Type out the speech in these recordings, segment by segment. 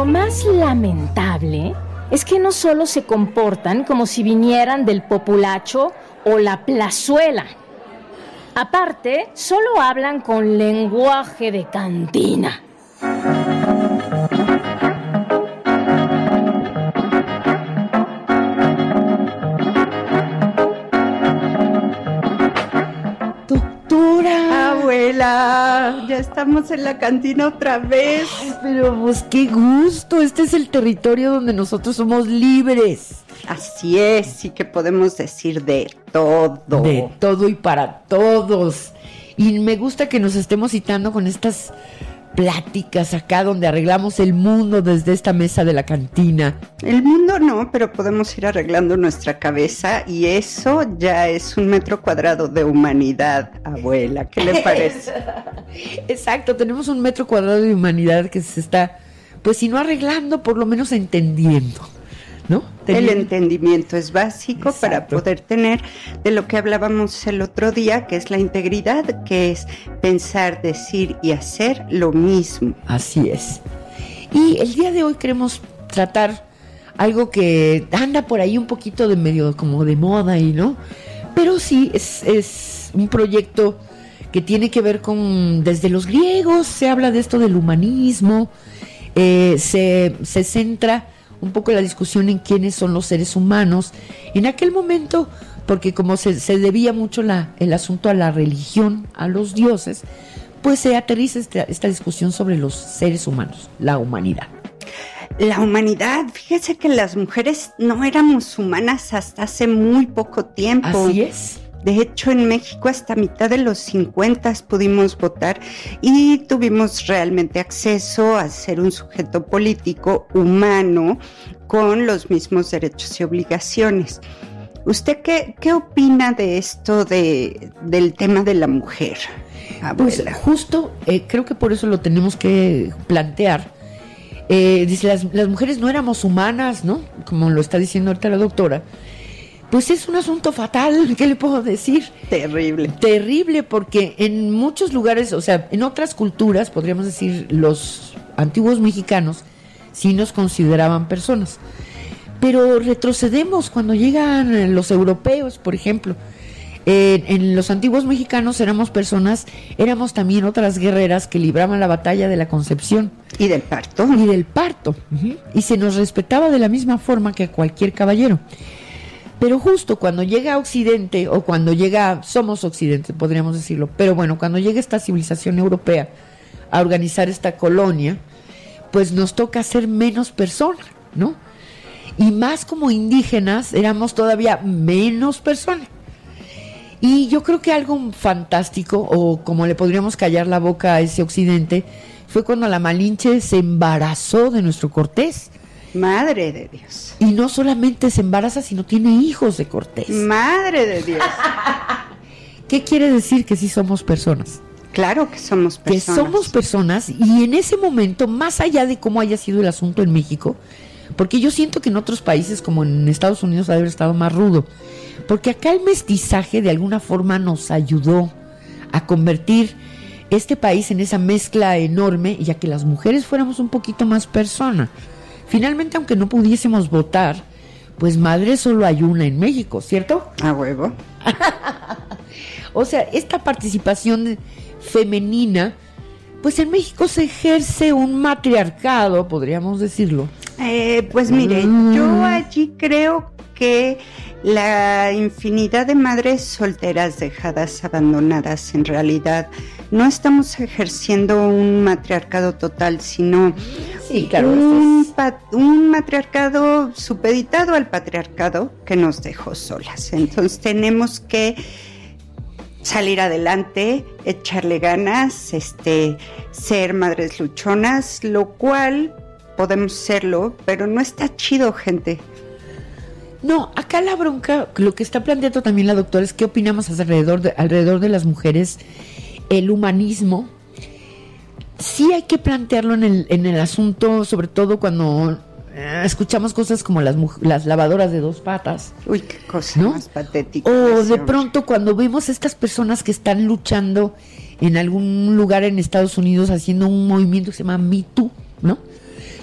lo más lamentable es que no solo se comportan como si vinieran del populacho o la plazuela. Aparte, solo hablan con lenguaje de cantina. Abuela, ya estamos en la cantina otra vez. Ay, pero pues qué gusto, este es el territorio donde nosotros somos libres. Así es, sí que podemos decir de todo. De todo y para todos. Y me gusta que nos estemos citando con estas pláticas acá donde arreglamos el mundo desde esta mesa de la cantina. El mundo no, pero podemos ir arreglando nuestra cabeza y eso ya es 1 metro cuadrado de humanidad, abuela. ¿Qué le parece? Exacto, tenemos 1 metro cuadrado de humanidad que se está, pues si no arreglando, por lo menos entendiendo, ¿no? El entendimiento es básico. Exacto. Para poder tener de lo que hablábamos el otro día, que es la integridad, que es pensar, decir y hacer lo mismo. Así es. Y el día de hoy queremos tratar algo que anda por ahí un poquito de medio como de moda y no, pero sí es un proyecto que tiene que ver con, desde los griegos se habla de esto del humanismo, se centra un poco la discusión en quiénes son los seres humanos. En aquel momento, porque como se debía mucho el asunto a la religión, a los dioses, pues se aterriza esta discusión sobre los seres humanos, la humanidad. La humanidad, fíjese que las mujeres no éramos humanas hasta hace muy poco tiempo. Así es. De hecho, en México hasta mitad de los 50 pudimos votar y tuvimos realmente acceso a ser un sujeto político humano con los mismos derechos y obligaciones. ¿Usted qué opina de esto del tema de la mujer, abuela? Pues justo, creo que por eso lo tenemos que plantear. Dice, las mujeres no éramos humanas, ¿no? Como lo está diciendo ahorita la doctora. Pues es un asunto fatal, ¿qué le puedo decir? Terrible. Terrible, porque en muchos lugares, o sea, en otras culturas, podríamos decir, los antiguos mexicanos sí nos consideraban personas. Pero retrocedemos cuando llegan los europeos, por ejemplo. En los antiguos mexicanos éramos personas, éramos también otras guerreras que libraban la batalla de la concepción. Y del parto. Y del parto. Uh-huh. Y se nos respetaba de la misma forma que a cualquier caballero. Pero justo cuando llega a Occidente, o cuando somos Occidente, podríamos decirlo, pero bueno, cuando llega esta civilización europea a organizar esta colonia, pues nos toca ser menos personas, ¿no? Y más como indígenas, éramos todavía menos personas. Y yo creo que algo fantástico, o como le podríamos callar la boca a ese Occidente, fue cuando la Malinche se embarazó de nuestro Cortés. Madre de Dios. Y no solamente se embaraza, sino tiene hijos de Cortés. Madre de Dios. ¿Qué quiere decir que sí somos personas? Claro que somos personas. Que somos personas, y en ese momento, más allá de cómo haya sido el asunto en México, porque yo siento que en otros países, como en Estados Unidos, ha de haber estado más rudo, porque acá el mestizaje de alguna forma nos ayudó a convertir este país en esa mezcla enorme, y a que las mujeres fuéramos un poquito más personas. Finalmente, aunque no pudiésemos votar, pues madre solo hay una en México, ¿cierto? A huevo. O sea, esta participación femenina, pues en México se ejerce un matriarcado, podríamos decirlo. Pues mire, yo allí creo que la infinidad de madres solteras dejadas, abandonadas, en realidad no estamos ejerciendo un matriarcado total, sino sí, claro, un matriarcado supeditado al patriarcado que nos dejó solas. Entonces tenemos que salir adelante, echarle ganas, ser madres luchonas, lo cual podemos serlo, pero no está chido, gente. No, acá la bronca, lo que está planteando también la doctora es qué opinamos alrededor de las mujeres, el humanismo. Sí hay que plantearlo en el asunto, sobre todo cuando escuchamos cosas como las lavadoras de 2 patas. Uy, qué cosa, ¿no? Más patética. O de pronto cuando vemos estas personas que están luchando en algún lugar en Estados Unidos haciendo un movimiento que se llama Me Too, ¿no?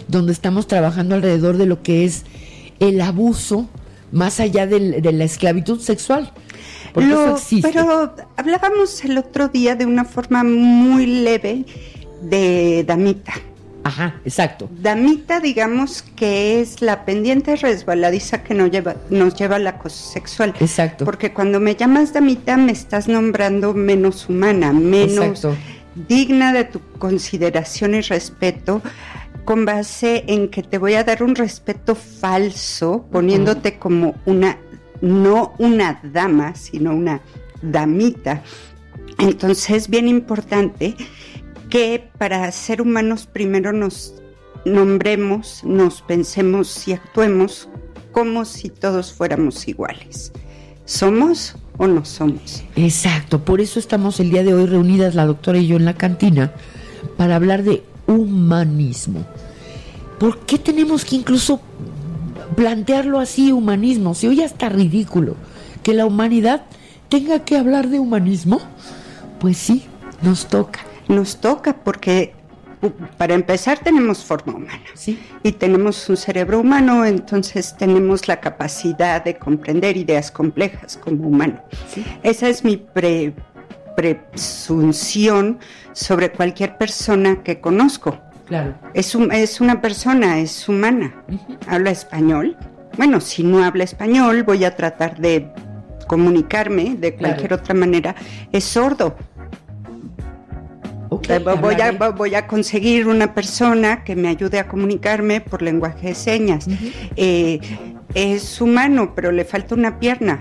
donde estamos trabajando alrededor de lo que es el abuso más allá de la esclavitud sexual. Porque eso existe. Pero hablábamos el otro día de una forma muy leve de damita. Ajá, exacto. Damita, digamos que es la pendiente resbaladiza que nos lleva al acoso sexual. Exacto. Porque cuando me llamas damita me estás nombrando menos humana, menos Exacto. digna de tu consideración y respeto, con base en que te voy a dar un respeto falso, poniéndote como no una dama, sino una damita. Entonces, bien importante que para ser humanos primero nos nombremos, nos pensemos y actuemos como si todos fuéramos iguales. ¿Somos o no somos? Exacto, por eso estamos el día de hoy reunidas la doctora y yo en la cantina para hablar de humanismo. ¿Por qué tenemos que incluso plantearlo así, humanismo? Se oye hasta ridículo que la humanidad tenga que hablar de humanismo. Pues sí, nos toca. Nos toca porque, para empezar, tenemos forma humana. Sí. Y tenemos un cerebro humano, entonces tenemos la capacidad de comprender ideas complejas como humano. Sí. Esa es mi presunción sobre cualquier persona que conozco. Claro. Es una persona, es humana. Uh-huh. ¿Habla español? Bueno, si no habla español, voy a tratar de comunicarme de cualquier otra manera. Es sordo. Okay, voy a conseguir una persona que me ayude a comunicarme por lenguaje de señas. Uh-huh. Es humano, pero le falta una pierna.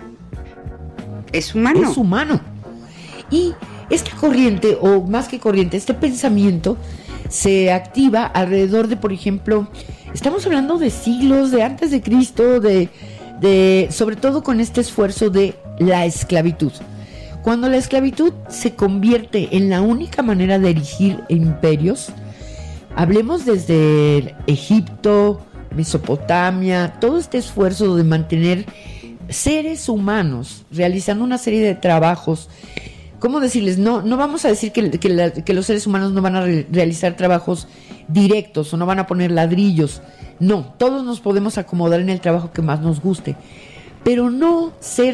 Es humano. Es humano. Y esta corriente, o más que corriente, este pensamiento se activa alrededor de, por ejemplo, estamos hablando de siglos, de antes de Cristo, de sobre todo con este esfuerzo de la esclavitud. Cuando la esclavitud se convierte en la única manera de erigir imperios, hablemos desde Egipto, Mesopotamia, todo este esfuerzo de mantener seres humanos realizando una serie de trabajos. ¿Cómo decirles? No vamos a decir que los seres humanos no van a realizar trabajos directos o no van a poner ladrillos. No, todos nos podemos acomodar en el trabajo que más nos guste. Pero no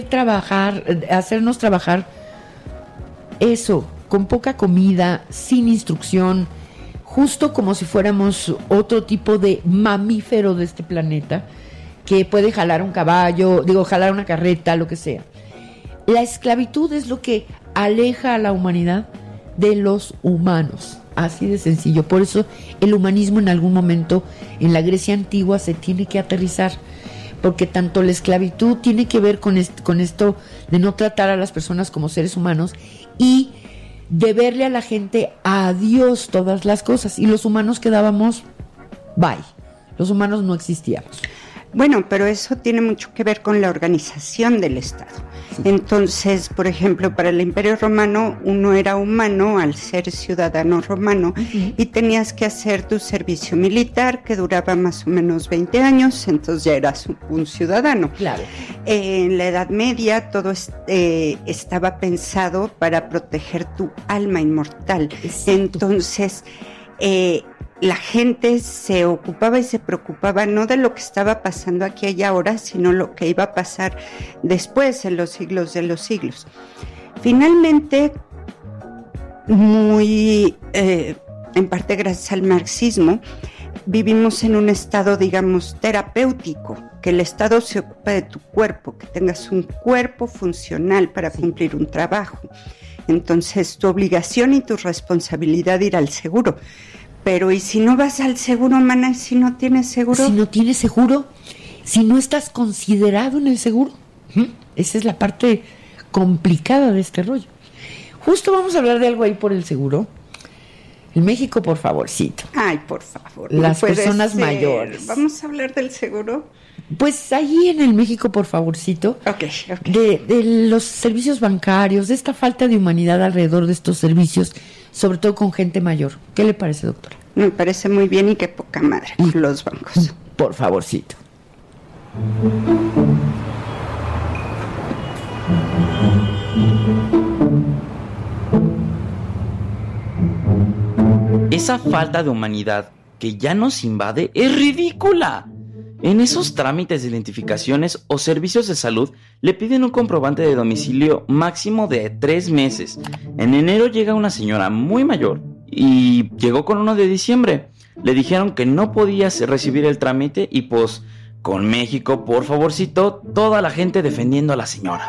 hacernos trabajar eso, con poca comida, sin instrucción, justo como si fuéramos otro tipo de mamífero de este planeta que puede jalar un caballo, jalar una carreta, lo que sea. La esclavitud es lo que aleja a la humanidad de los humanos, así de sencillo. Por eso el humanismo en algún momento en la Grecia antigua se tiene que aterrizar, porque tanto la esclavitud tiene que ver con esto de no tratar a las personas como seres humanos y de verle a la gente a Dios todas las cosas, y los humanos quedábamos bye, los humanos no existíamos. Bueno, pero eso tiene mucho que ver con la organización del Estado. Sí. Entonces, por ejemplo, para el Imperio Romano, uno era humano al ser ciudadano romano, uh-huh, y tenías que hacer tu servicio militar, que duraba más o menos 20 años, entonces ya eras un ciudadano. Claro. En la Edad Media todo estaba pensado para proteger tu alma inmortal. Exacto. Entonces, la gente se ocupaba y se preocupaba no de lo que estaba pasando aquí y ahora, sino lo que iba a pasar después, en los siglos de los siglos. Finalmente, en parte gracias al marxismo, vivimos en un estado, digamos, terapéutico, que el Estado se ocupa de tu cuerpo, que tengas un cuerpo funcional para cumplir un trabajo. Entonces, tu obligación y tu responsabilidad ir al seguro. Pero ¿y si no vas al seguro, mana? ¿Si no tienes seguro? Si no tienes seguro, si no estás considerado en el seguro. Esa es la parte complicada de este rollo. Justo vamos a hablar de algo ahí por el seguro. En México, por favorcito. Ay, por favor. Las personas mayores. ¿Vamos a hablar del seguro? Pues ahí en el México, por favorcito. Ok. De los servicios bancarios, de esta falta de humanidad alrededor de estos servicios, sobre todo con gente mayor. ¿Qué le parece, doctora? Me parece muy bien y qué poca madre con los bancos. Por favorcito. Esa falta de humanidad que ya nos invade es ridícula. En esos trámites de identificaciones o servicios de salud le piden un comprobante de domicilio máximo de 3 meses. En enero llega una señora muy mayor y llegó con uno de diciembre. Le dijeron que no podía recibir el trámite y pues con México, por favorcito, toda la gente defendiendo a la señora.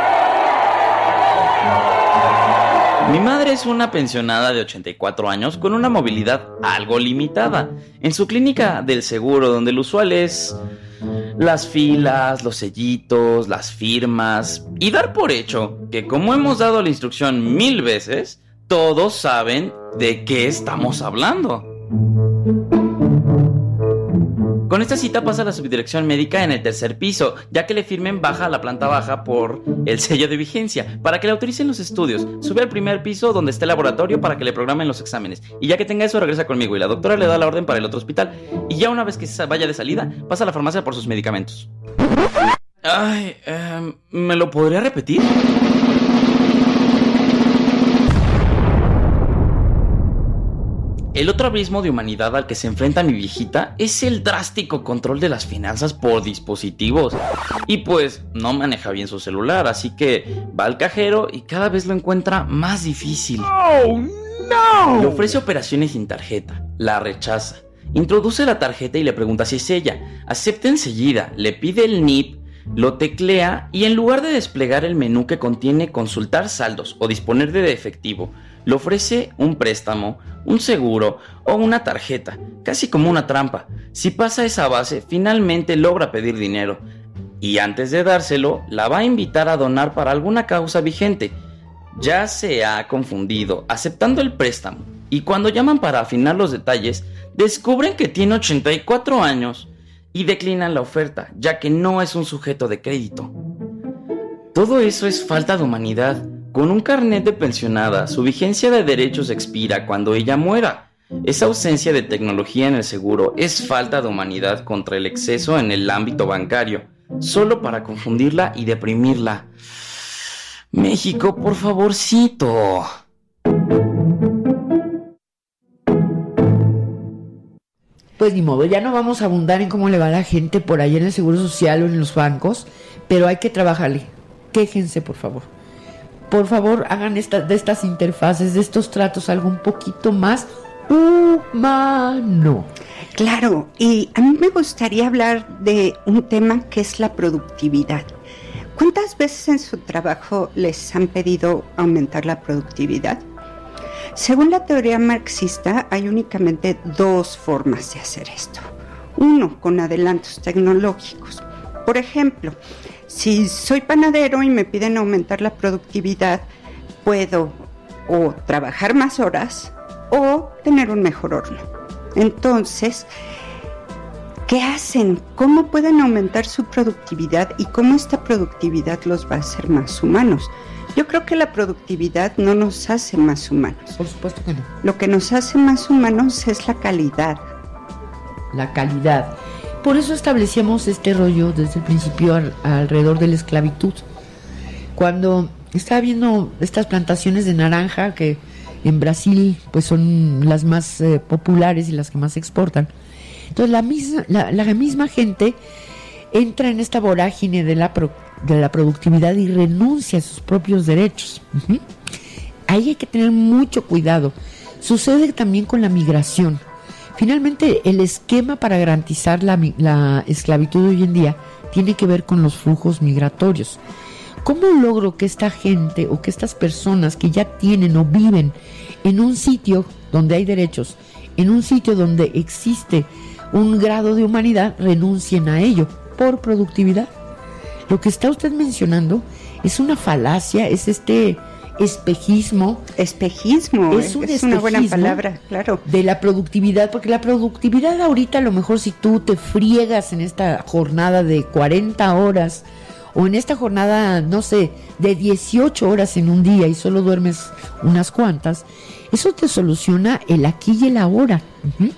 Mi madre es una pensionada de 84 años con una movilidad algo limitada. En su clínica del seguro, donde el usual es las filas, los sellitos, las firmas y dar por hecho que, como hemos dado la instrucción 1000 veces, todos saben de qué estamos hablando. Con esta cita pasa a la subdirección médica en el 3er piso, ya que le firmen baja a la planta baja por el sello de vigencia, para que le autoricen los estudios. Sube al 1er piso donde está el laboratorio para que le programen los exámenes. Y ya que tenga eso, regresa conmigo y la doctora le da la orden para el otro hospital. Y ya una vez que vaya de salida, pasa a la farmacia por sus medicamentos. Ay, ¿me lo podría repetir? El otro abismo de humanidad al que se enfrenta mi viejita es el drástico control de las finanzas por dispositivos. Y pues no maneja bien su celular, así que va al cajero y cada vez lo encuentra más difícil. ¡Oh, no! Le ofrece operaciones sin tarjeta, la rechaza. Introduce la tarjeta y le pregunta si es ella. Acepta enseguida, le pide el NIP, lo teclea y en lugar de desplegar el menú que contiene consultar saldos o disponer de efectivo, le ofrece un préstamo, un seguro o una tarjeta, casi como una trampa. Si pasa esa base, finalmente logra pedir dinero y antes de dárselo, la va a invitar a donar para alguna causa vigente. Ya se ha confundido aceptando el préstamo y cuando llaman para afinar los detalles, descubren que tiene 84 años y declinan la oferta, ya que no es un sujeto de crédito. Todo eso es falta de humanidad. Con un carnet de pensionada, su vigencia de derechos expira cuando ella muera. Esa ausencia de tecnología en el seguro es falta de humanidad contra el exceso en el ámbito bancario, solo para confundirla y deprimirla. México, por favorcito. Pues ni modo, ya no vamos a abundar en cómo le va a la gente por ahí en el Seguro Social o en los bancos, pero hay que trabajarle. Quéjense, por favor. Por favor, hagan de estas interfaces, de estos tratos, algo un poquito más humano. Claro, y a mí me gustaría hablar de un tema que es la productividad. ¿Cuántas veces en su trabajo les han pedido aumentar la productividad? Según la teoría marxista, hay únicamente 2 formas de hacer esto. 1, con adelantos tecnológicos. Por ejemplo, si soy panadero y me piden aumentar la productividad, puedo o trabajar más horas o tener un mejor horno. Entonces, ¿qué hacen? ¿Cómo pueden aumentar su productividad y cómo esta productividad los va a hacer más humanos? Yo creo que la productividad no nos hace más humanos. Por supuesto que no. Lo que nos hace más humanos es la calidad. La calidad. Por eso establecíamos este rollo desde el principio alrededor de la esclavitud. Cuando estaba viendo estas plantaciones de naranja que en Brasil pues son las más populares y las que más se exportan. Entonces la misma gente entra en esta vorágine de la productividad y renuncia a sus propios derechos. Uh-huh. Ahí hay que tener mucho cuidado. Sucede también con la migración. Finalmente, el esquema para garantizar la esclavitud hoy en día tiene que ver con los flujos migratorios. ¿Cómo logro que esta gente o que estas personas que ya tienen o viven en un sitio donde hay derechos, en un sitio donde existe un grado de humanidad, renuncien a ello por productividad? Lo que está usted mencionando es una falacia, es este espejismo. Espejismo, es una buena palabra, claro. De la productividad, porque la productividad ahorita a lo mejor si tú te friegas en esta jornada de 40 horas o en esta jornada, no sé, de 18 horas en un día y solo duermes unas cuantas, eso te soluciona el aquí y el ahora. Uh-huh.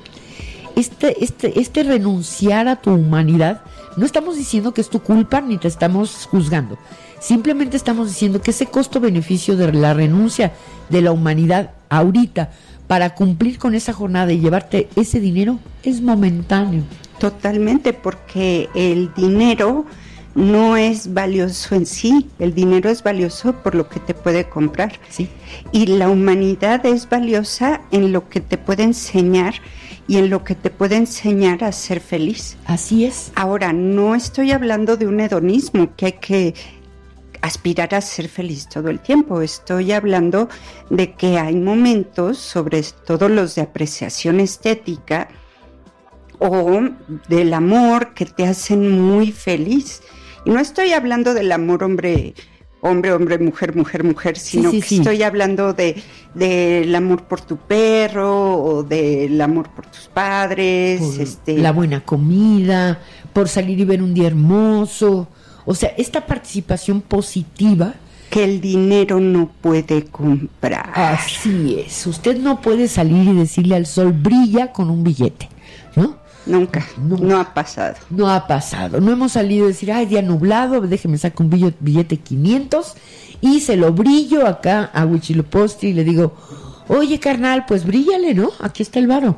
Este renunciar a tu humanidad, no estamos diciendo que es tu culpa ni te estamos juzgando. Simplemente estamos diciendo que ese costo-beneficio de la renuncia de la humanidad ahorita para cumplir con esa jornada y llevarte ese dinero es momentáneo. Totalmente, porque el dinero no es valioso en sí, el dinero es valioso por lo que te puede comprar. Sí. Y la humanidad es valiosa en lo que te puede enseñar y en lo que te puede enseñar a ser feliz. Así es. Ahora, no estoy hablando de un hedonismo, que hay que aspirar a ser feliz todo el tiempo. Estoy hablando de que hay momentos, sobre todo los de apreciación estética o del amor, que te hacen muy feliz. Y no estoy hablando del amor hombre, mujer, sino que estoy hablando del amor por tu perro, o del amor por tus padres, por la buena comida, por salir y ver un día hermoso. O sea, esta participación positiva que el dinero no puede comprar. Así es. Usted no puede salir y decirle al sol brilla con un billete, ¿no? Nunca, no ha pasado. No ha pasado. No hemos salido a decir, ay, día nublado, déjeme sacar un billete 500 y se lo brillo acá a Huitzilopochtli y le digo, oye, carnal, pues bríllale, ¿no? Aquí está el varo.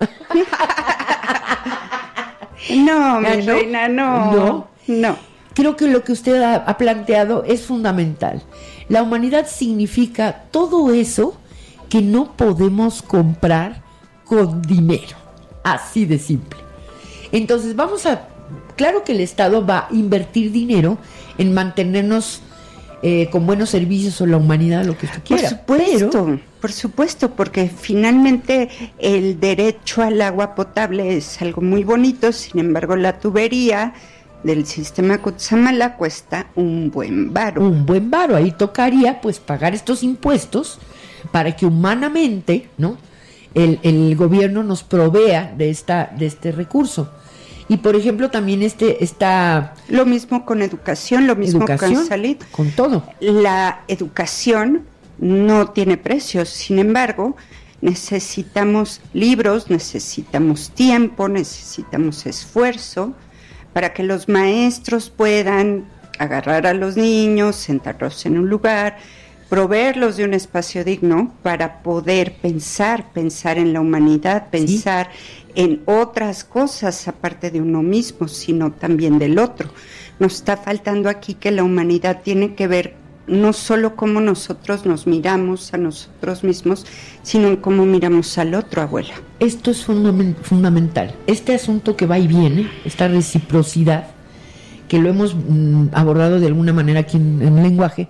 No, mi reina, no. Creo que lo que usted ha planteado es fundamental. La humanidad significa todo eso que no podemos comprar con dinero. Así de simple. Entonces claro que el Estado va a invertir dinero en mantenernos con buenos servicios o la humanidad, lo que usted quiera. Por supuesto, porque finalmente el derecho al agua potable es algo muy bonito, sin embargo la tubería del sistema Cutzamala cuesta un buen varo. Un buen varo, ahí tocaría pues pagar estos impuestos para que humanamente, ¿no?, el gobierno nos provea de este recurso. Y por ejemplo también está lo mismo con educación, lo mismo con salud, con todo. La educación no tiene precios, sin embargo, necesitamos libros, necesitamos tiempo, necesitamos esfuerzo para que los maestros puedan agarrar a los niños, sentarlos en un lugar, proveerlos de un espacio digno para poder pensar en la humanidad, pensar en otras cosas aparte de uno mismo, sino también del otro. Nos está faltando aquí que la humanidad tiene que ver no solo cómo nosotros nos miramos a nosotros mismos, sino en cómo miramos al otro, abuela. Esto es fundamental. Este asunto que va y viene, esta reciprocidad, que lo hemos abordado de alguna manera aquí en el lenguaje,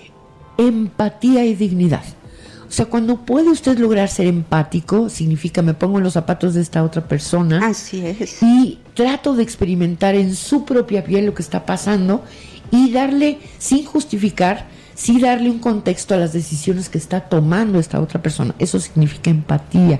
empatía y dignidad. O sea, cuando puede usted lograr ser empático, significa me pongo en los zapatos de esta otra persona. Así es. Y trato de experimentar en su propia piel lo que está pasando y darle, sin justificar, sí darle un contexto a las decisiones que está tomando esta otra persona. Eso significa empatía.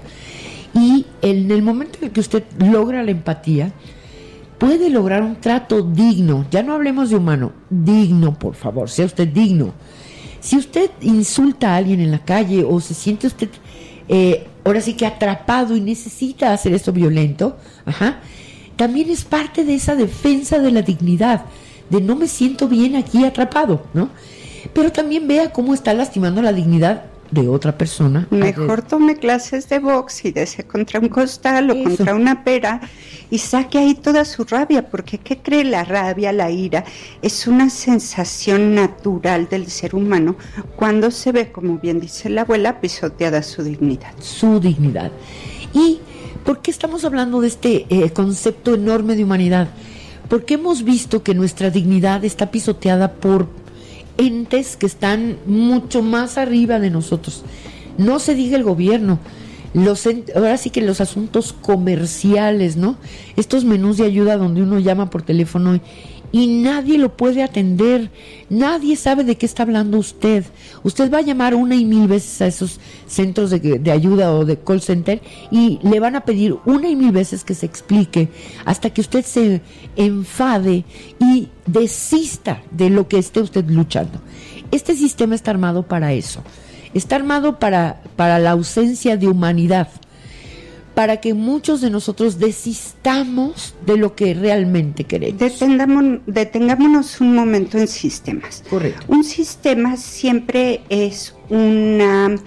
Y en el momento en el que usted logra la empatía, puede lograr un trato digno. Ya no hablemos de humano, digno, por favor, sea usted digno. Si usted insulta a alguien en la calle o se siente usted ahora sí que atrapado y necesita hacer esto violento, también es parte de esa defensa de la dignidad, de no me siento bien aquí atrapado, ¿no? Pero también vea cómo está lastimando la dignidad de otra persona. Mejor tome clases de box y dese contra un costal o contra una pera y saque ahí toda su rabia, porque ¿qué cree? La rabia, la ira, es una sensación natural del ser humano cuando se ve, como bien dice la abuela, pisoteada su dignidad. Su dignidad. ¿Y por qué estamos hablando de este concepto enorme de humanidad? Porque hemos visto que nuestra dignidad está pisoteada por entes que están mucho más arriba de nosotros. No se diga el gobierno, ahora sí que los asuntos comerciales, ¿no? Estos menús de ayuda donde uno llama por teléfono y nadie lo puede atender, nadie sabe de qué está hablando usted. Usted va a llamar 1 y 1000 veces a esos centros de ayuda o de call center y le van a pedir 1 y 1000 veces que se explique hasta que usted se enfade y desista de lo que esté usted luchando. Este sistema está armado para eso, está armado para la ausencia de humanidad, para que muchos de nosotros desistamos de lo que realmente queremos. Detengámonos un momento en sistemas. Correcto. Un sistema siempre es una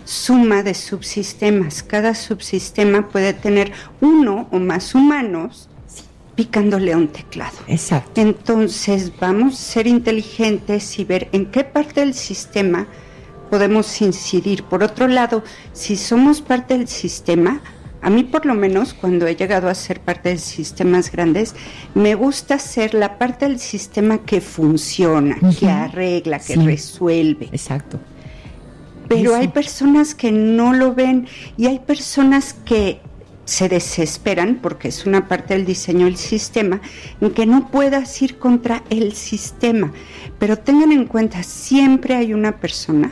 suma de subsistemas. Cada subsistema puede tener uno o más humanos picándole a un teclado. Exacto. Entonces vamos a ser inteligentes y ver en qué parte del sistema podemos incidir. Por otro lado, si somos parte del sistema, a mí por lo menos cuando he llegado a ser parte de sistemas grandes, me gusta ser la parte del sistema que funciona, que arregla, que resuelve. Exacto. Pero hay personas que no lo ven y hay personas que se desesperan porque es una parte del diseño del sistema en que no puedas ir contra el sistema. Pero tengan en cuenta, siempre hay una persona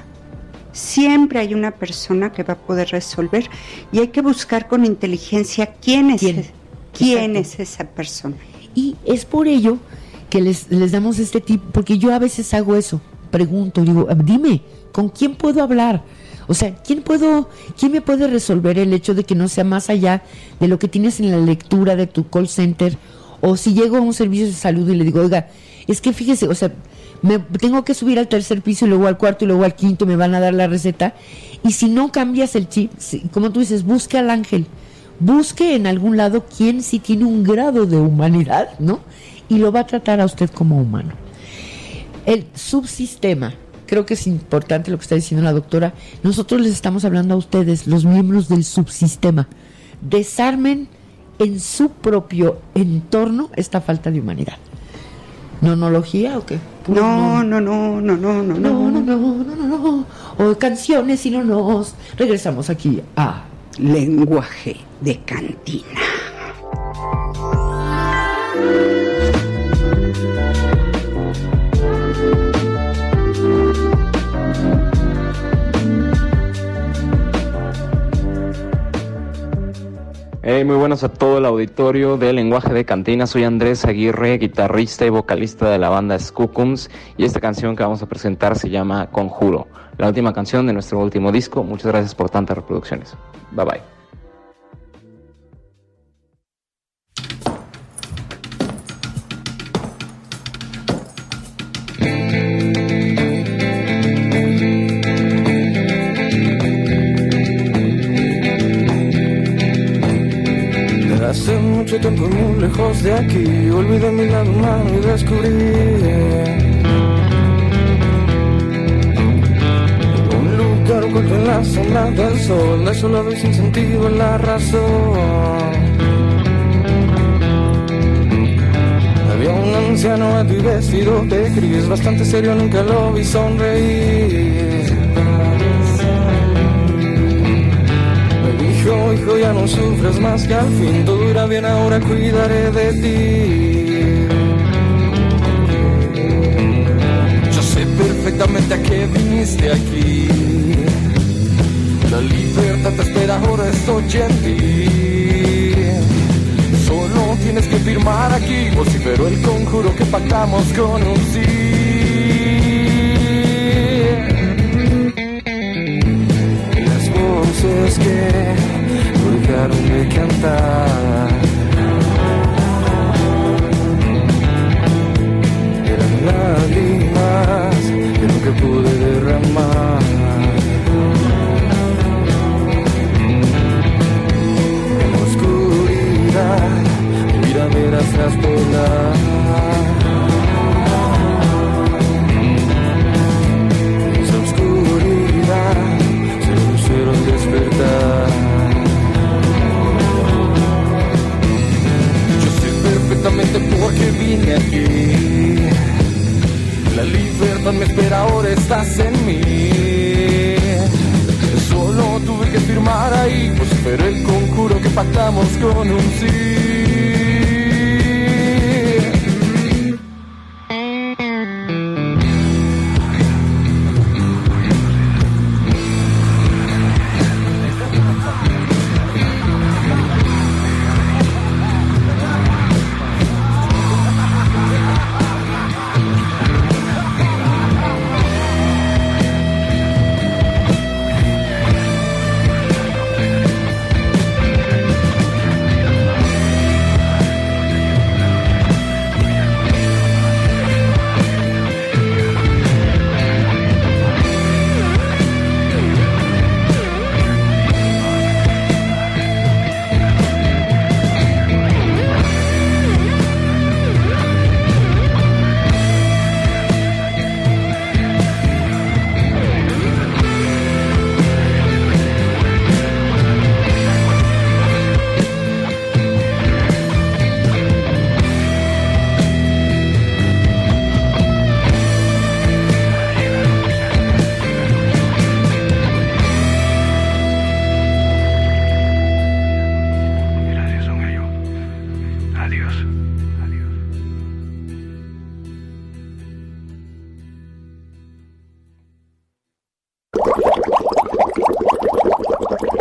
que va a poder resolver y hay que buscar con inteligencia quién es esa persona. Y es por ello que les damos este tip, porque yo a veces hago eso, pregunto, digo, dime, ¿con quién puedo hablar? O sea, ¿quién me puede resolver el hecho de que no sea más allá de lo que tienes en la lectura de tu call center? O si llego a un servicio de salud y le digo, oiga, es que fíjese, o sea, me tengo que subir al tercer piso y luego al cuarto y luego al quinto, me van a dar la receta. Y si no cambias el chip, como tú dices, busque al ángel, busque en algún lado quien sí tiene un grado de humanidad, ¿no? Y lo va a tratar a usted como humano. El subsistema, creo que es importante lo que está diciendo la doctora. Nosotros les estamos hablando a ustedes, los miembros del subsistema. Desarmen en su propio entorno esta falta de humanidad. ¿Nonología o qué? No. O canciones y no nos. Regresamos aquí a Lenguaje de Cantina. Muy buenos a todo el auditorio de Lenguaje de Cantina. Soy Andrés Aguirre, guitarrista y vocalista de la banda Skookums, y esta canción que vamos a presentar se llama Conjuro, la última canción de nuestro último disco. Muchas gracias por tantas reproducciones. Bye bye. Hace mucho tiempo muy lejos de aquí, olvidé mi lado humano y descubrí un lugar oculto en la sombra del sol, desolado y sin sentido en la razón. Había un anciano alto y vestido de gris, bastante serio, nunca lo vi sonreír. Hijo, ya no sufres más, que al fin todo irá bien, ahora cuidaré de ti. Yo sé perfectamente a qué viniste aquí. La libertad te espera, ahora estoy en ti. Solo tienes que firmar aquí, vocifero el conjuro que pactamos con un sí. Las voces que dejaron de cantar eran lágrimas que nunca pude derramar. En la oscuridad mira, verás traspolar. En esa oscuridad se lucero al despertar. Perfectamente porque vine aquí. La libertad me espera, ahora estás en mí. Solo tuve que firmar ahí, pues pero el conjuro que pactamos con un sí.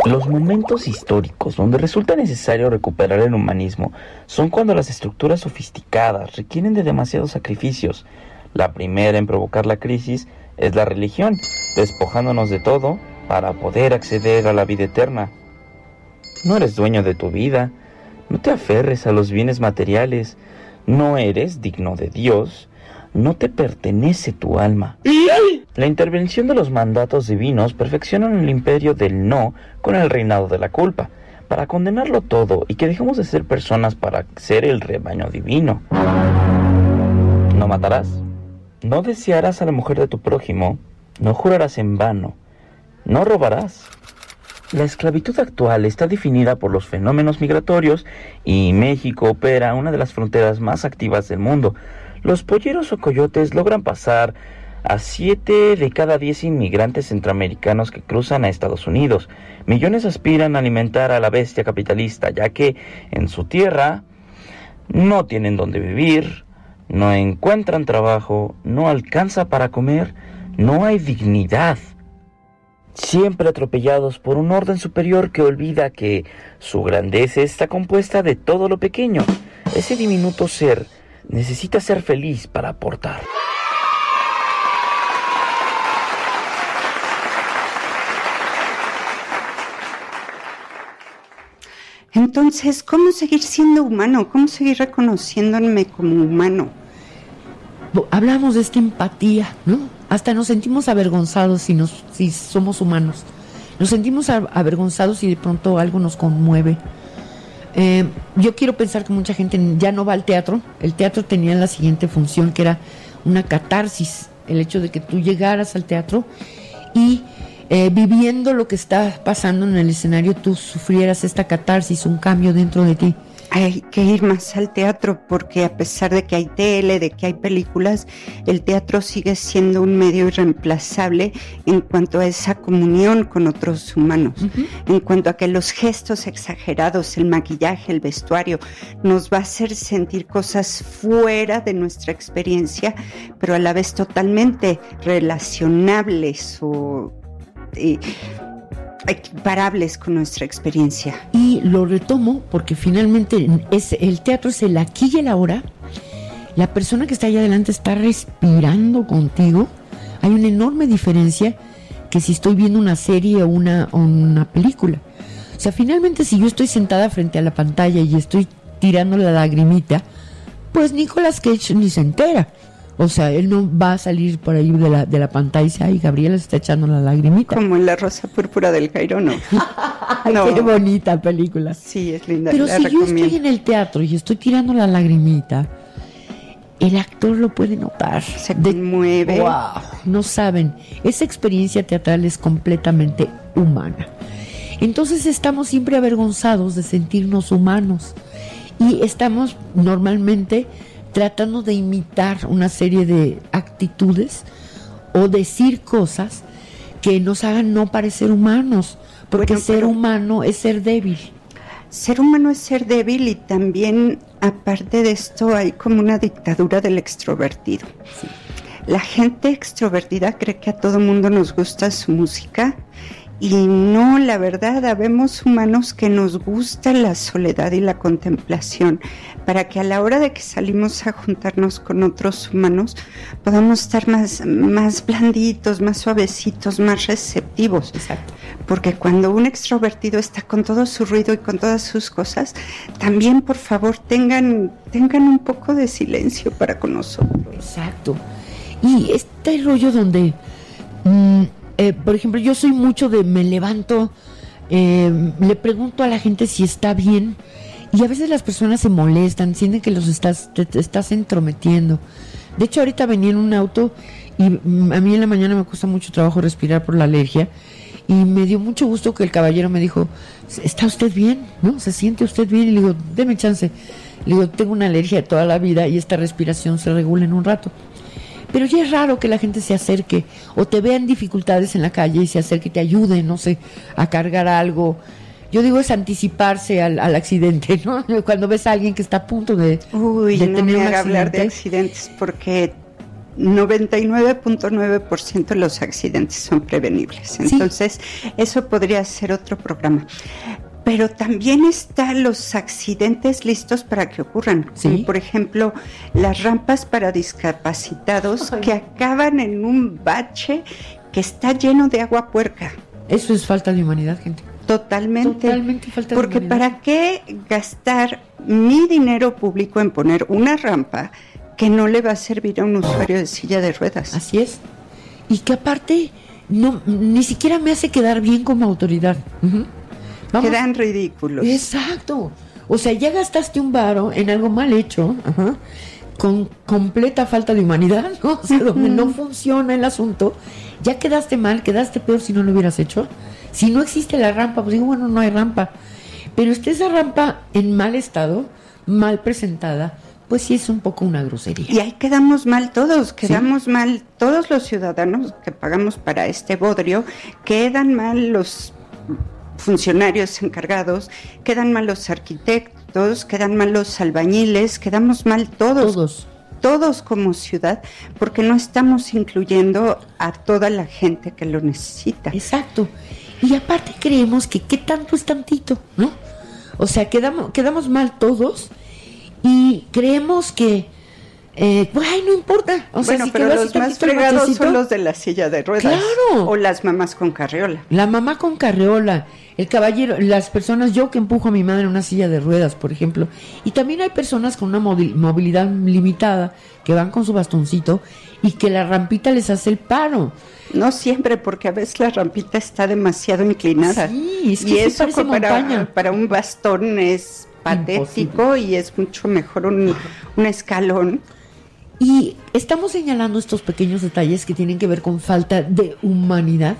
Los momentos históricos donde resulta necesario recuperar el humanismo son cuando las estructuras sofisticadas requieren de demasiados sacrificios. La primera en provocar la crisis es la religión, despojándonos de todo para poder acceder a la vida eterna. No eres dueño de tu vida, no te aferres a los bienes materiales, no eres digno de Dios, no te pertenece tu alma. La intervención de los mandatos divinos perfeccionan el imperio del no con el reinado de la culpa, para condenarlo todo y que dejemos de ser personas para ser el rebaño divino. No matarás, no desearás a la mujer de tu prójimo, no jurarás en vano, no robarás. La esclavitud actual está definida por los fenómenos migratorios y México opera una de las fronteras más activas del mundo. Los polleros o coyotes logran pasar a 7 de cada 10 inmigrantes centroamericanos que cruzan a Estados Unidos. Millones aspiran a alimentar a la bestia capitalista, ya que en su tierra no tienen dónde vivir, no encuentran trabajo, no alcanza para comer, no hay dignidad. Siempre atropellados por un orden superior que olvida que su grandeza está compuesta de todo lo pequeño. Ese diminuto ser necesita ser feliz para aportar. Entonces, ¿cómo seguir siendo humano? ¿Cómo seguir reconociéndome como humano? Hablamos de esta empatía, ¿no? Hasta nos sentimos avergonzados si somos humanos. Nos sentimos avergonzados si de pronto algo nos conmueve. Yo quiero pensar que mucha gente ya no va al teatro. El teatro tenía la siguiente función, que era una catarsis. El hecho de que tú llegaras al teatro y viviendo lo que está pasando en el escenario, tú sufrieras esta catarsis, un cambio dentro de ti. Hay que ir más al teatro, porque a pesar de que hay tele, de que hay películas, el teatro sigue siendo un medio irreemplazable en cuanto a esa comunión con otros humanos, en cuanto a que los gestos exagerados, el maquillaje, el vestuario, nos va a hacer sentir cosas fuera de nuestra experiencia, pero a la vez totalmente relacionables o equiparables con nuestra experiencia. Y lo retomo porque finalmente el teatro es el aquí y el ahora. La persona que está allá adelante está respirando contigo. Hay una enorme diferencia que si estoy viendo una serie o una película. O sea, finalmente si yo estoy sentada frente a la pantalla y estoy tirando la lagrimita, pues Nicolas Cage ni se entera. O sea, él no va a salir por ahí de la pantalla y dice, ay, Gabriela se está echando la lagrimita. Como en La Rosa Púrpura del Cairo, ¿no? Qué bonita película. Sí, es linda. Pero si yo estoy en el teatro y estoy tirando la lagrimita, el actor lo puede notar. Se conmueve. ¡Wow! No saben, esa experiencia teatral es completamente humana. Entonces estamos siempre avergonzados de sentirnos humanos y estamos normalmente tratando de imitar una serie de actitudes o decir cosas que nos hagan no parecer humanos, porque ser humano es ser débil. Ser humano es ser débil, y también, aparte de esto, hay como una dictadura del extrovertido. Sí. La gente extrovertida cree que a todo mundo nos gusta su música, y no, la verdad, habemos humanos que nos gusta la soledad y la contemplación, para que a la hora de que salimos a juntarnos con otros humanos podamos estar más blanditos, más suavecitos, más receptivos. Exacto. Porque cuando un extrovertido está con todo su ruido y con todas sus cosas, también, por favor, tengan un poco de silencio para con nosotros. Exacto. Y este rollo donde... por ejemplo, yo soy mucho de me levanto, le pregunto a la gente si está bien, y a veces las personas se molestan, sienten que te estás entrometiendo. De hecho, ahorita venía en un auto y a mí en la mañana me cuesta mucho trabajo respirar por la alergia, y me dio mucho gusto que el caballero me dijo, ¿está usted bien? ¿No? ¿Se siente usted bien? Y le digo, deme chance. Le digo, tengo una alergia de toda la vida y esta respiración se regula en un rato. Pero ya es raro que la gente se acerque o te vean dificultades en la calle y se acerque y te ayude, no sé, a cargar algo. Yo digo, es anticiparse al accidente, ¿no? Cuando ves a alguien que está a punto de no tener me un haga hablar de accidente. accidentes, porque 99.9% de los accidentes son prevenibles. Entonces, eso podría ser otro programa. Pero también están los accidentes listos para que ocurran. Sí. Como por ejemplo, las rampas para discapacitados que acaban en un bache que está lleno de agua puerca. Eso es falta de humanidad, gente. Totalmente falta de porque humanidad. ¿para qué gastar mi dinero público en poner una rampa que no le va a servir a un usuario de silla de ruedas? Así es. Y que aparte ni siquiera me hace quedar bien como autoridad. Quedan ridículos. Exacto. O sea, ya gastaste un varo en algo mal hecho, con completa falta de humanidad, ¿no? O sea, donde no funciona el asunto. Ya quedaste mal, quedaste peor si no lo hubieras hecho. Si no existe la rampa, pues digo, bueno, no hay rampa. Pero está esa rampa en mal estado, mal presentada, pues sí es un poco una grosería. Y ahí quedamos mal todos, mal todos los ciudadanos que pagamos para este bodrio, quedan mal los funcionarios encargados, quedan mal los arquitectos, quedan mal los albañiles, quedamos mal todos como ciudad, porque no estamos incluyendo a toda la gente que lo necesita. Exacto. Y aparte creemos que qué tanto es tantito, ¿no? O sea, quedamos mal todos y creemos que no importa. O sea, bueno, si pero los más fregados son los de la silla de ruedas. ¡Claro! O las mamás con carriola. La mamá con carriola, el caballero, las personas, yo que empujo a mi madre en una silla de ruedas, por ejemplo. Y también hay personas con una movilidad limitada que van con su bastoncito y que la rampita les hace el paro. No siempre, porque a veces la rampita está demasiado inclinada. Sí, es que y eso montaña. Para un bastón es patético. Imposible. Y es mucho mejor un escalón. Y estamos señalando estos pequeños detalles que tienen que ver con falta de humanidad.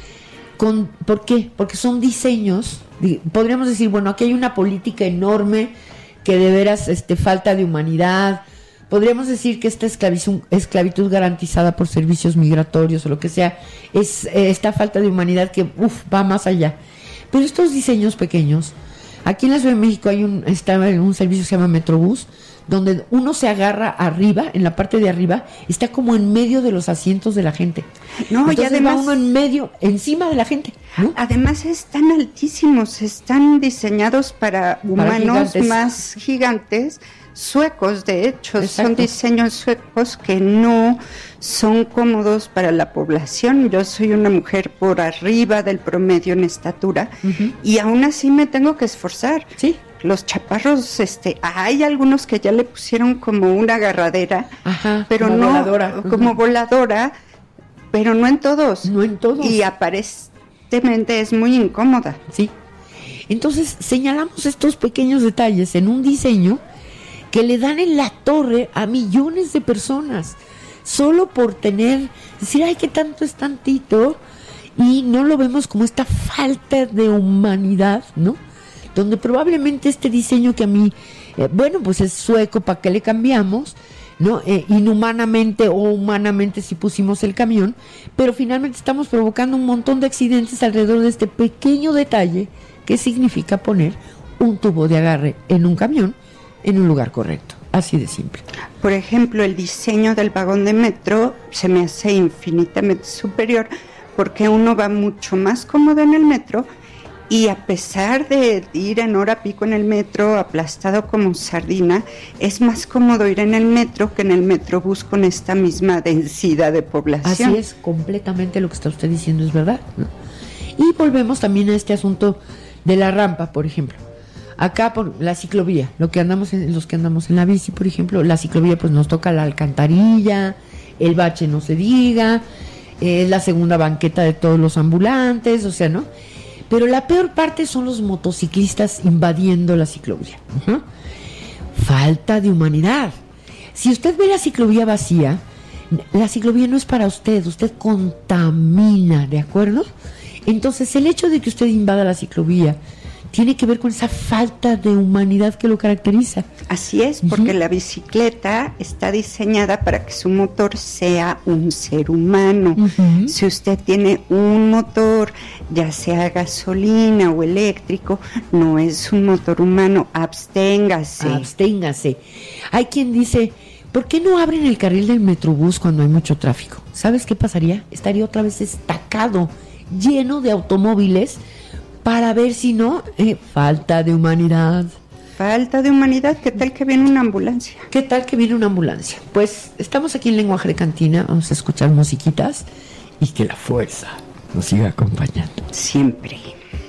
¿Por qué? Porque son diseños. Podríamos decir, bueno, aquí hay una política enorme que de veras falta de humanidad. Podríamos decir que esta esclavitud garantizada por servicios migratorios o lo que sea, es esta falta de humanidad que va más allá. Pero estos diseños pequeños, aquí en la Ciudad de México hay un servicio que se llama Metrobús, donde uno se agarra arriba, en la parte de arriba, está como en medio de los asientos de la gente. No, entonces y además va uno en medio, encima de la gente, ¿no? Además están altísimos, están diseñados para humanos más gigantes, suecos, de hecho. Exacto. Son diseños suecos que no son cómodos para la población. Yo soy una mujer por arriba del promedio en estatura, y aún así me tengo que esforzar. Sí. Los chaparros, hay algunos que ya le pusieron como una agarradera, pero como no voladora. Como voladora, pero no en todos. No en todos. Y aparentemente es muy incómoda. Sí. Entonces señalamos estos pequeños detalles en un diseño que le dan en la torre a millones de personas, solo por decir, ay, qué tanto es tantito, y no lo vemos como esta falta de humanidad, ¿no? Donde probablemente este diseño que a mí, pues es sueco, ¿para qué le cambiamos? ¿No? Inhumanamente o humanamente si pusimos el camión, pero finalmente estamos provocando un montón de accidentes alrededor de este pequeño detalle que significa poner un tubo de agarre en un camión en un lugar correcto, así de simple. Por ejemplo, el diseño del vagón de metro se me hace infinitamente superior, porque uno va mucho más cómodo en el metro. Y a pesar de ir en hora pico en el metro, aplastado como sardina, es más cómodo ir en el metro que en el metrobús con esta misma densidad de población. Así es, completamente lo que está usted diciendo es verdad, ¿no? Y volvemos también a este asunto de la rampa, por ejemplo. Acá por la ciclovía, los que andamos en la bici, por ejemplo, la ciclovía pues nos toca la alcantarilla, el bache no se diga, es la segunda banqueta de todos los ambulantes, o sea, ¿no? Pero la peor parte son los motociclistas invadiendo la ciclovía. Falta de humanidad. Si usted ve la ciclovía vacía, la ciclovía no es para usted contamina, ¿de acuerdo? Entonces el hecho de que usted invada la ciclovía tiene que ver con esa falta de humanidad que lo caracteriza. Así es, porque la bicicleta está diseñada para que su motor sea un ser humano. Si usted tiene un motor, ya sea gasolina o eléctrico, no es un motor humano. Absténgase. Hay quien dice, ¿por qué no abren el carril del Metrobús cuando hay mucho tráfico? ¿Sabes qué pasaría? Estaría otra vez estacado, lleno de automóviles, para ver si no, falta de humanidad. Falta de humanidad, ¿qué tal que viene una ambulancia? ¿Qué tal que viene una ambulancia? Pues estamos aquí en Lenguaje de Cantina, vamos a escuchar musiquitas y que la fuerza nos siga acompañando. Siempre.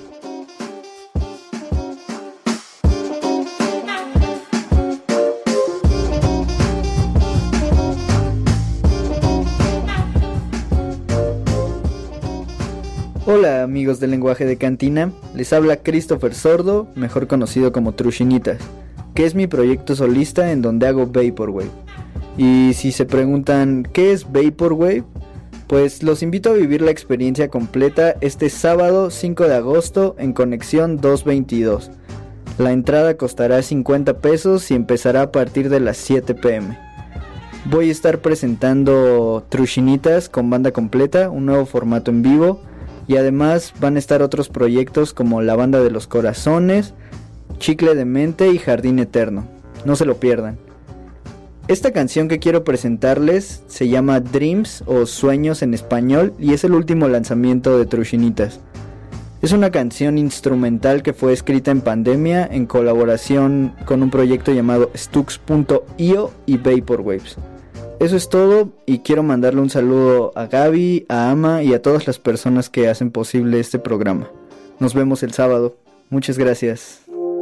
Hola amigos del Lenguaje de Cantina, les habla Christopher Sordo, mejor conocido como Trushinitas, que es mi proyecto solista en donde hago Vaporwave. Y si se preguntan ¿qué es Vaporwave? Pues los invito a vivir la experiencia completa este sábado 5 de agosto en Conexión 222. La entrada costará 50 pesos y empezará a partir de las 7 p.m. Voy a estar presentando Trushinitas con banda completa, un nuevo formato en vivo. Y además van a estar otros proyectos como La Banda de los Corazones, Chicle de Mente y Jardín Eterno. No se lo pierdan. Esta canción que quiero presentarles se llama Dreams o Sueños en español y es el último lanzamiento de Trushinitas. Es una canción instrumental que fue escrita en pandemia en colaboración con un proyecto llamado Stux.io y Vaporwaves. Eso es todo y quiero mandarle un saludo a Gaby, a Ama y a todas las personas que hacen posible este programa. Nos vemos el sábado. Muchas gracias.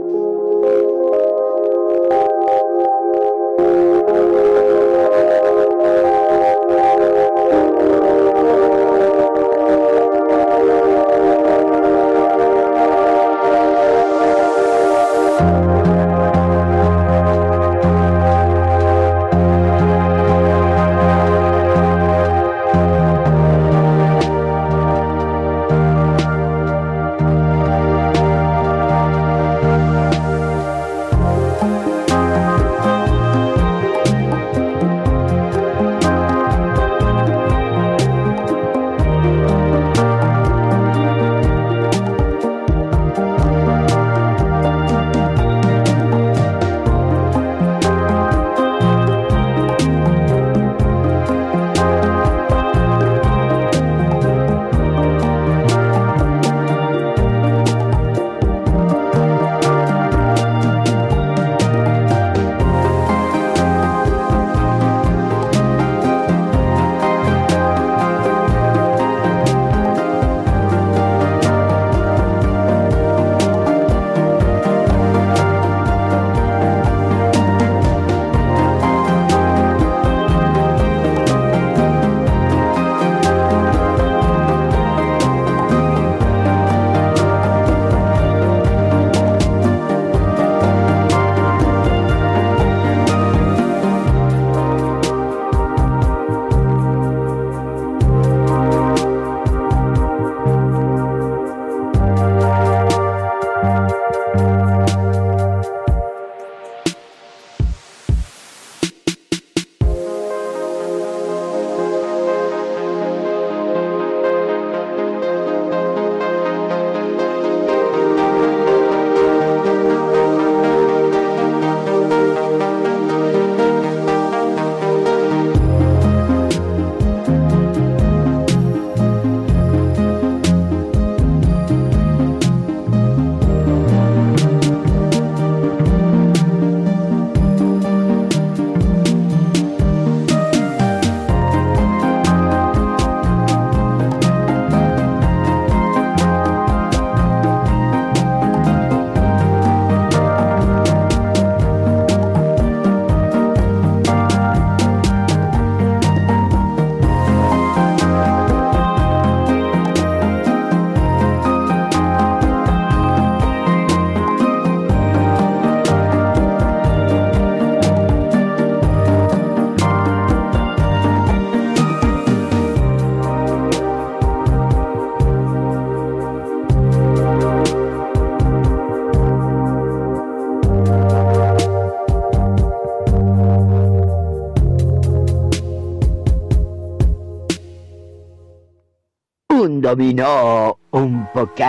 un dominó, un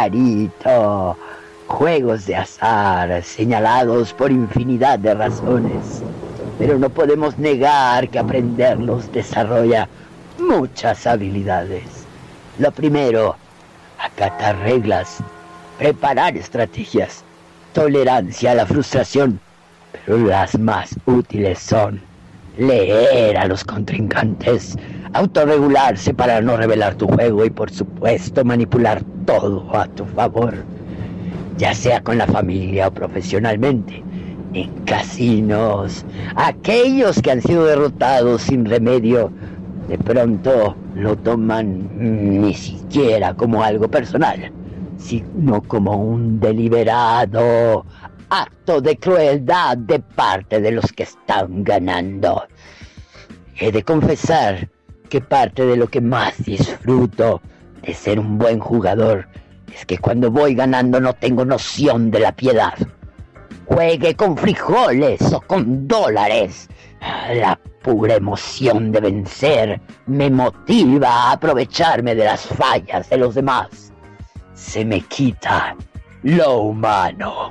pocarito, juegos de azar señalados por infinidad de razones. pero no podemos negar que aprenderlos desarrolla muchas habilidades. Lo primero, acatar reglas, preparar estrategias, tolerancia a la frustración, pero las más útiles son leer a los contrincantes, autorregularse para no revelar tu juego y, por supuesto, manipular todo a tu favor, ya sea con la familia o profesionalmente. En casinos, aquellos que han sido derrotados sin remedio, de pronto lo toman ni siquiera como algo personal, sino como un deliberado acto de crueldad de parte de los que están ganando. He de confesar que parte de lo que más disfruto de ser un buen jugador es que cuando voy ganando no tengo noción de la piedad. Juegue con frijoles o con dólares, la pura emoción de vencer me motiva a aprovecharme de las fallas de los demás. Se me quita lo humano.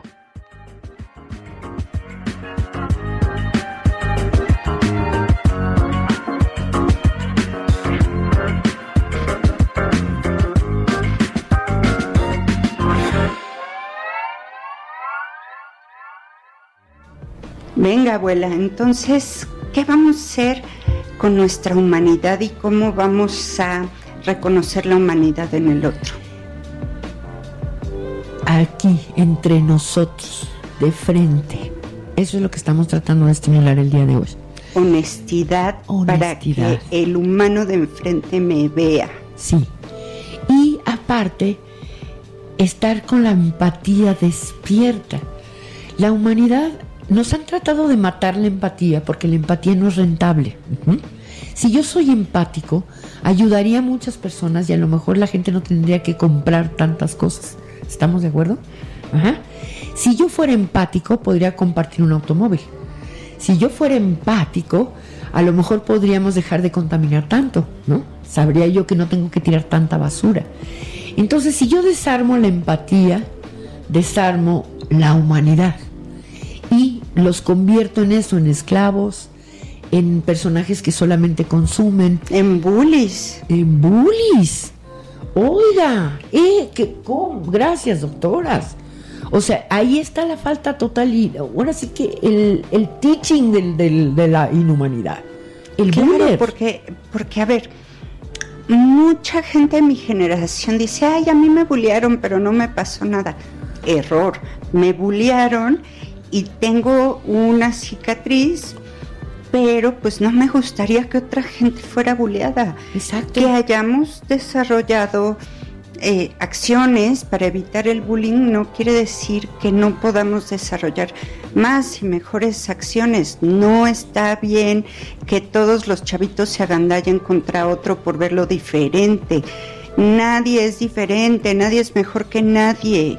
Venga, abuela, entonces, ¿qué vamos a hacer con nuestra humanidad y cómo vamos a reconocer la humanidad en el otro? Aquí, entre nosotros, de frente. Eso es lo que estamos tratando de estimular el día de hoy. Honestidad. Para que el humano de enfrente me vea. Sí. Y aparte, estar con la empatía despierta. La humanidad... Nos han tratado de matar la empatía porque la empatía no es rentable. Si yo soy empático, ayudaría a muchas personas y a lo mejor la gente no tendría que comprar tantas cosas. ¿Estamos de acuerdo? Ajá. Si yo fuera empático, podría compartir un automóvil. Si yo fuera empático, a lo mejor podríamos dejar de contaminar tanto, ¿no? Sabría yo que no tengo que tirar tanta basura. Entonces, si yo desarmo la empatía, desarmo la humanidad. Y los convierto en eso, en esclavos, en personajes que solamente consumen. En bullies. En bullies. Oiga, gracias, doctoras. O sea, ahí está la falta total y ahora sí que el teaching de la inhumanidad. Claro, porque, a ver, mucha gente de mi generación dice, ay, a mí me bullearon, pero no me pasó nada. Error, me bullearon y tengo una cicatriz, pero pues no me gustaría que otra gente fuera bulleada. Exacto. Que hayamos desarrollado acciones para evitar el bullying no quiere decir que no podamos desarrollar más y mejores acciones. No está bien que todos los chavitos se agandallen contra otro por verlo diferente. Nadie es diferente, nadie es mejor que nadie.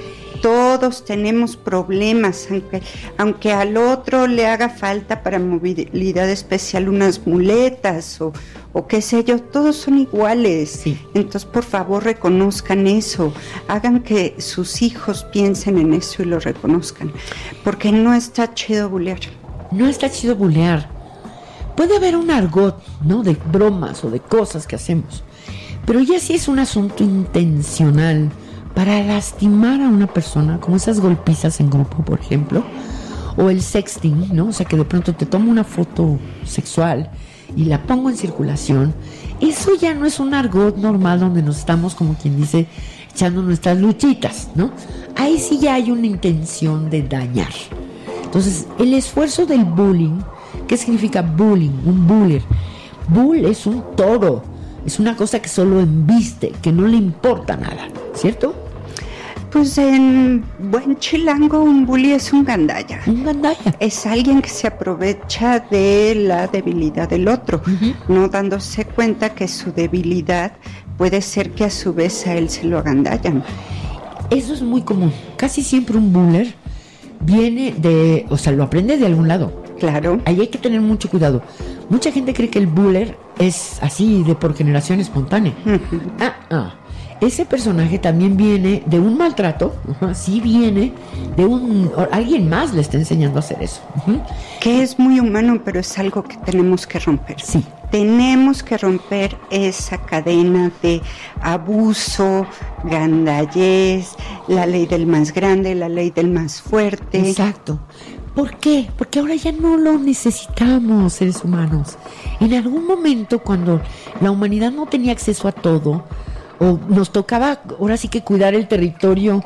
Todos tenemos problemas, aunque al otro le haga falta para movilidad especial unas muletas o qué sé yo, todos son iguales. Sí. Entonces, por favor, reconozcan eso, hagan que sus hijos piensen en eso y lo reconozcan, porque no está chido bullear. No está chido bullear. Puede haber un argot, ¿no? De bromas o de cosas que hacemos, pero ya si es un asunto intencional para lastimar a una persona, como esas golpizas en grupo, por ejemplo, o el sexting, ¿no? O sea, que de pronto te tomo una foto sexual y la pongo en circulación. Eso ya no es un argot normal donde nos estamos, como quien dice, echando nuestras luchitas, ¿no? Ahí sí ya hay una intención de dañar. Entonces, el esfuerzo del bullying, ¿qué significa bullying? Un buller. Bull es un toro, es una cosa que solo embiste, que no le importa nada, ¿cierto? Pues en buen chilango un bully es un gandalla. Un gandalla. Es alguien que se aprovecha de la debilidad del otro, no dándose cuenta que su debilidad puede ser que a su vez a él se lo agandallan. Eso es muy común. Casi siempre un buller viene lo aprende de algún lado. Claro. Ahí hay que tener mucho cuidado. Mucha gente cree que el buller es así, de por generación espontánea. ese personaje también viene de un maltrato, sí viene de alguien más le está enseñando a hacer eso. Que es muy humano, pero es algo que tenemos que romper. Sí. Tenemos que romper esa cadena de abuso, gandallez, la ley del más grande, la ley del más fuerte. Exacto. ¿Por qué? Porque ahora ya no lo necesitamos, seres humanos. En algún momento, cuando la humanidad no tenía acceso a todo, o nos tocaba ahora sí que cuidar el territorio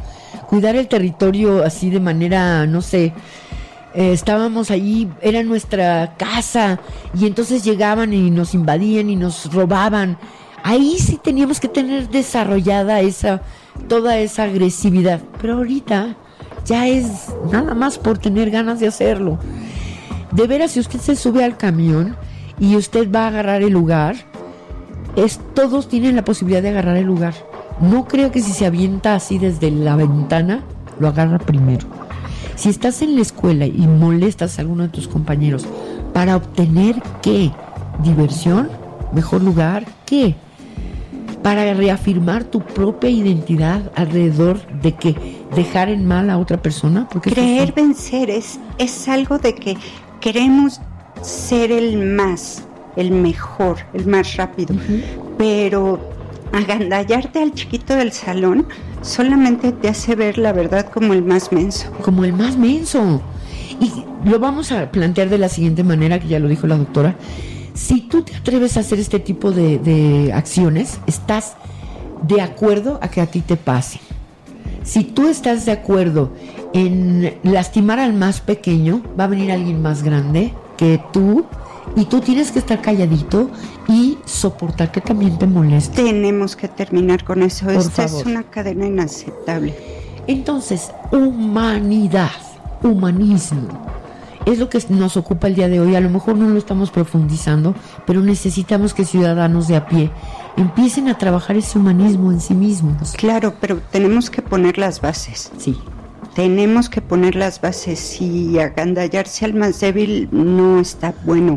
así de manera, no sé, estábamos allí, era nuestra casa, y entonces llegaban y nos invadían y nos robaban. Ahí sí teníamos que tener desarrollada toda esa agresividad. Pero ahorita ya es nada más por tener ganas de hacerlo. De veras, si usted se sube al camión y usted va a agarrar el lugar, todos tienen la posibilidad de agarrar el lugar. No creo que si se avienta así desde la ventana, lo agarra primero. Si estás en la escuela y molestas a alguno de tus compañeros para obtener ¿qué? Diversión, mejor lugar, ¿qué? Para reafirmar tu propia identidad alrededor de que dejar en mal a otra persona. Porque creer vencer es algo de que queremos ser el más, el mejor, el más rápido, pero agandallarte al chiquito del salón solamente te hace ver la verdad como el más menso. Como el más menso. Y lo vamos a plantear de la siguiente manera, que ya lo dijo la doctora. Si tú te atreves a hacer este tipo de acciones, estás de acuerdo a que a ti te pase. Si tú estás de acuerdo en lastimar al más pequeño, va a venir alguien más grande que tú, y tú tienes que estar calladito y soportar que también te moleste. Tenemos que terminar con eso. Esta favor. Es una cadena inaceptable. Entonces, humanidad, humanismo, es lo que nos ocupa el día de hoy. A lo mejor no lo estamos profundizando, pero necesitamos que ciudadanos de a pie empiecen a trabajar ese humanismo en sí mismos. Claro, pero tenemos que poner las bases. Sí. Tenemos que poner las bases, y agandallarse al más débil no está bueno.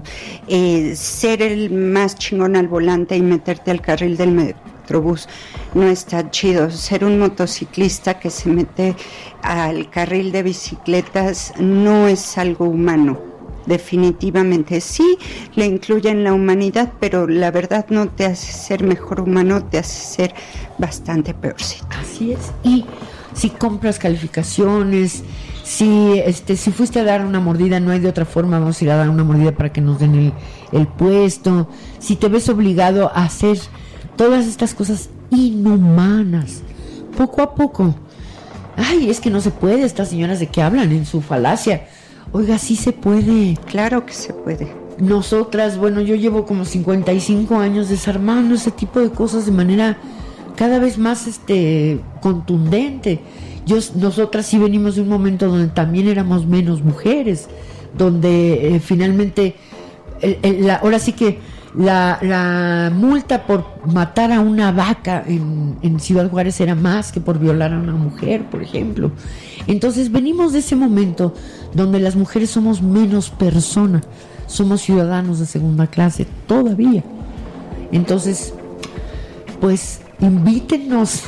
Ser el más chingón al volante y meterte al carril del metrobús no está chido. Ser un motociclista que se mete al carril de bicicletas no es algo humano. Definitivamente sí, le incluye en la humanidad, pero la verdad no te hace ser mejor humano, te hace ser bastante peorcito. Así es. Y si compras calificaciones, si fuiste a dar una mordida, no hay de otra forma, vamos a ir a dar una mordida para que nos den el puesto. Si te ves obligado a hacer todas estas cosas inhumanas, poco a poco. Ay, es que no se puede, estas señoras de qué hablan en su falacia. Oiga, sí se puede. Claro que se puede. Nosotras, bueno, yo llevo como 55 años desarmando ese tipo de cosas de manera cada vez más contundente. Nosotras sí venimos de un momento donde también éramos menos mujeres, donde finalmente ahora sí que la multa por matar a una vaca en Ciudad Juárez era más que por violar a una mujer, por ejemplo. Entonces venimos de ese momento donde las mujeres somos menos personas, somos ciudadanos de segunda clase todavía. Entonces, pues invítenos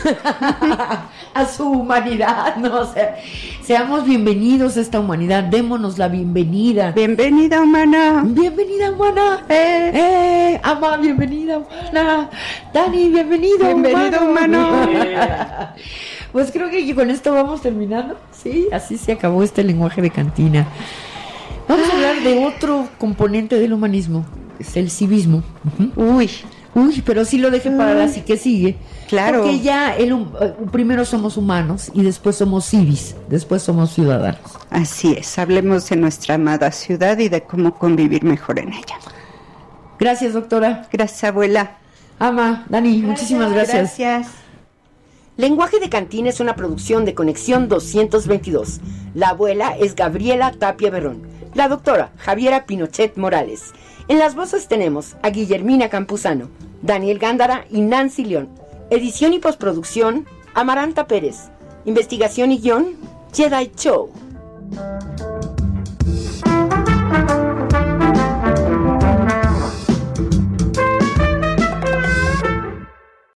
a su humanidad, ¿no? O sea, seamos bienvenidos a esta humanidad, démonos la bienvenida. Bienvenida, humana. Bienvenida, humana. Ama, bienvenida, humana. Dani, bienvenido, humano. Pues creo que con esto vamos terminando. Sí, así se acabó este lenguaje de cantina. Vamos a hablar de otro componente del humanismo, es el civismo. Uy, pero sí lo dejé para la que sigue. Claro. Porque ya primero somos humanos y después somos civis, después somos ciudadanos. Así es, hablemos de nuestra amada ciudad y de cómo convivir mejor en ella. Gracias, doctora. Gracias, abuela. Ama, Dani, muchísimas gracias. Gracias. Lenguaje de Cantina es una producción de Conexión 222. La abuela es Gabriela Tapia Berrón. La doctora, Javiera Pinochet Morales. En las voces tenemos a Guillermina Campuzano, Daniel Gándara y Nancy León. Edición y postproducción, Amaranta Pérez. Investigación y guión, Jedi Show.